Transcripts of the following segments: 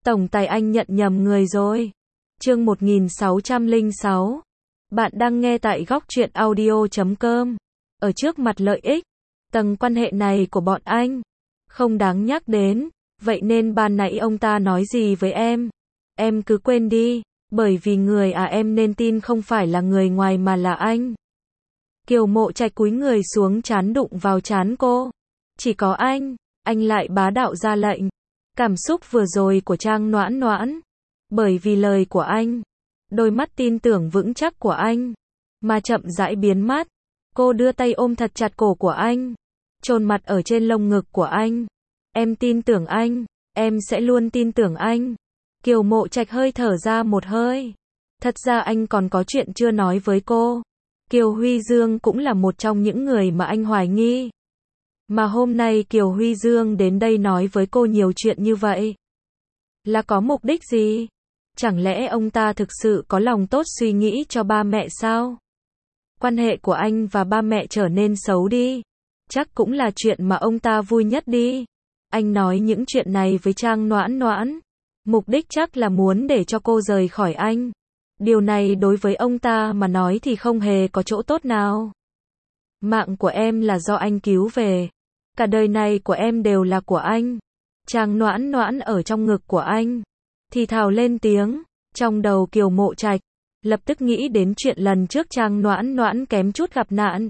Tổng tài anh nhận nhầm người rồi. Chương 1606. Bạn đang nghe tại góc truyện audio.com. Ở trước mặt lợi ích, tầng quan hệ này của bọn anh không đáng nhắc đến, vậy nên ban nãy ông ta nói gì với em cứ quên đi, bởi vì người em nên tin không phải là người ngoài mà là anh. Kiều Mộ Trạch cúi người xuống trán đụng vào trán cô. Chỉ có anh lại bá đạo ra lệnh. Cảm xúc vừa rồi của Trang Noãn Noãn, bởi vì lời của anh, đôi mắt tin tưởng vững chắc của anh, mà chậm rãi biến mất. Cô đưa tay ôm thật chặt cổ của anh, chôn mặt ở trên lồng ngực của anh. Em tin tưởng anh, em sẽ luôn tin tưởng anh. Kiều Mộ Trạch hơi thở ra một hơi. Thật ra anh còn có chuyện chưa nói với cô. Kiều Huy Dương cũng là một trong những người mà anh hoài nghi. Mà hôm nay Kiều Huy Dương đến đây nói với cô nhiều chuyện như vậy, là có mục đích gì? Chẳng lẽ ông ta thực sự có lòng tốt suy nghĩ cho ba mẹ sao? Quan hệ của anh và ba mẹ trở nên xấu đi, chắc cũng là chuyện mà ông ta vui nhất đi. Anh nói những chuyện này với Trang Noãn Noãn, mục đích chắc là muốn để cho cô rời khỏi anh. Điều này đối với ông ta mà nói thì không hề có chỗ tốt nào. Mạng của em là do anh cứu về, cả đời này của em đều là của anh. Trang Noãn Noãn ở trong ngực của anh, thì thào lên tiếng. Trong đầu Kiều Mộ Trạch lập tức nghĩ đến chuyện lần trước Trang Noãn Noãn kém chút gặp nạn.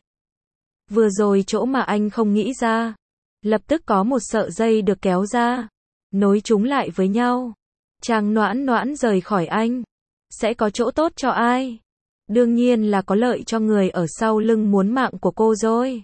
Vừa rồi chỗ mà anh không nghĩ ra, lập tức có một sợi dây được kéo ra, nối chúng lại với nhau. Trang Noãn Noãn rời khỏi anh, sẽ có chỗ tốt cho ai? Đương nhiên là có lợi cho người ở sau lưng muốn mạng của cô rồi.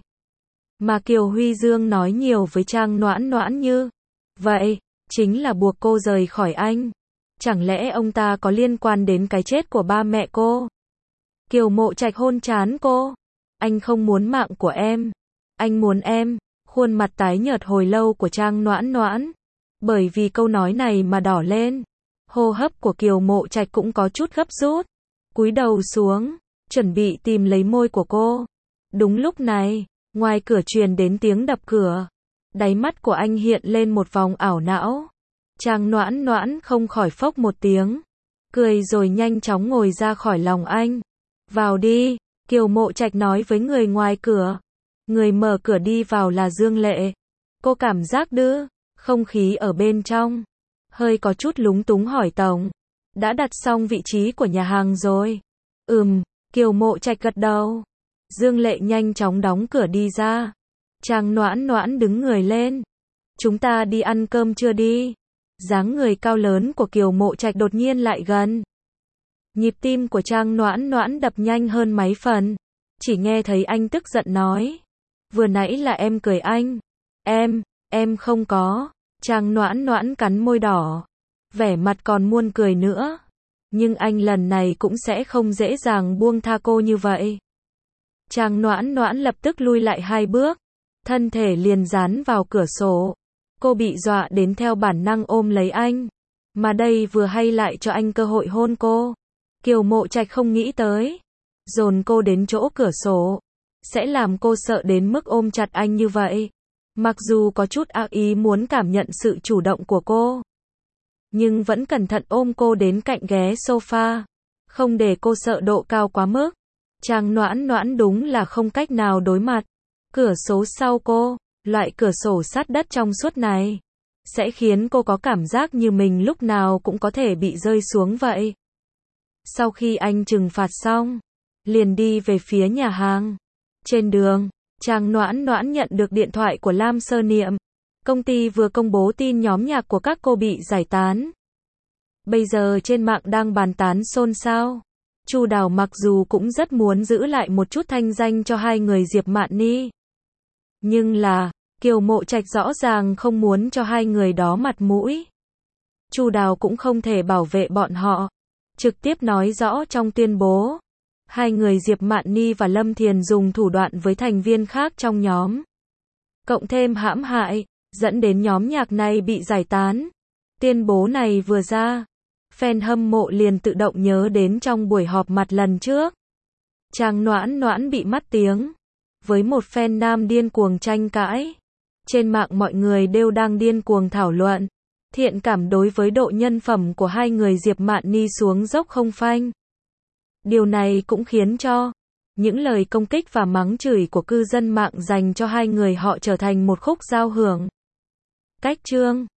Mà Kiều Huy Dương nói nhiều với Trang Noãn Noãn như vậy, chính là buộc cô rời khỏi anh. Chẳng lẽ ông ta có liên quan đến cái chết của ba mẹ cô? Kiều Mộ Trạch hôn trán cô. Anh không muốn mạng của em, anh muốn em. Khuôn mặt tái nhợt hồi lâu của Trang Noãn Noãn, bởi vì câu nói này mà đỏ lên. Hô hấp của Kiều Mộ Trạch cũng có chút gấp rút, cúi đầu xuống, chuẩn bị tìm lấy môi của cô. Đúng lúc này, ngoài cửa truyền đến tiếng đập cửa. Đáy mắt của anh hiện lên một vòng ảo não. Trang Noãn Noãn không khỏi phốc một tiếng, cười rồi nhanh chóng ngồi ra khỏi lòng anh. Vào đi, Kiều Mộ Trạch nói với người ngoài cửa. Người mở cửa đi vào là Dương Lệ. Cô cảm giác không khí ở bên trong hơi có chút lúng túng hỏi tổng, đã đặt xong vị trí của nhà hàng rồi? Kiều Mộ Trạch gật đầu. Dương Lệ nhanh chóng đóng cửa đi ra. Trang Noãn Noãn đứng người lên. Chúng ta đi ăn cơm chưa đi? Dáng người cao lớn của Kiều Mộ Trạch đột nhiên lại gần. Nhịp tim của Trang Noãn Noãn đập nhanh hơn mấy phần. Chỉ nghe thấy anh tức giận nói. Vừa nãy là em cười anh. Em không có. Trang Noãn Noãn cắn môi đỏ, vẻ mặt còn muốn cười nữa. Nhưng anh lần này cũng sẽ không dễ dàng buông tha cô như vậy. Trang Noãn Noãn lập tức lui lại 2 bước, thân thể liền dán vào cửa sổ. Cô bị dọa đến theo bản năng ôm lấy anh, mà đây vừa hay lại cho anh cơ hội hôn cô. Kiều Mộ Trạch không nghĩ tới, dồn cô đến chỗ cửa sổ sẽ làm cô sợ đến mức ôm chặt anh như vậy. Mặc dù có chút ác ý muốn cảm nhận sự chủ động của cô, nhưng vẫn cẩn thận ôm cô đến cạnh ghế sofa, không để cô sợ độ cao quá mức. Trang Noãn Noãn đúng là không cách nào đối mặt. Cửa sổ sau cô, loại cửa sổ sát đất trong suốt này, sẽ khiến cô có cảm giác như mình lúc nào cũng có thể bị rơi xuống vậy. Sau khi anh trừng phạt xong, liền đi về phía nhà hàng. Trên đường, Trang Noãn Noãn nhận được điện thoại của Lam Sơ Niệm. Công ty vừa công bố tin nhóm nhạc của các cô bị giải tán. Bây giờ trên mạng đang bàn tán xôn xao. Chu Đào mặc dù cũng rất muốn giữ lại một chút thanh danh cho hai người Diệp Mạn Ni, nhưng là Kiều Mộ Trạch rõ ràng không muốn cho hai người đó mặt mũi. Chu Đào cũng không thể bảo vệ bọn họ, trực tiếp nói rõ trong tuyên bố. Hai người Diệp Mạn Ni và Lâm Thiền dùng thủ đoạn với thành viên khác trong nhóm, cộng thêm hãm hại, dẫn đến nhóm nhạc này bị giải tán. Tuyên bố này vừa ra, fan hâm mộ liền tự động nhớ đến trong buổi họp mặt lần trước. Trang Noãn Noãn bị mất tiếng, với một fan nam điên cuồng tranh cãi. Trên mạng mọi người đều đang điên cuồng thảo luận. Thiện cảm đối với độ nhân phẩm của hai người Diệp Mạn Ni xuống dốc không phanh. Điều này cũng khiến cho những lời công kích và mắng chửi của cư dân mạng dành cho hai người họ trở thành một khúc giao hưởng. Cách chương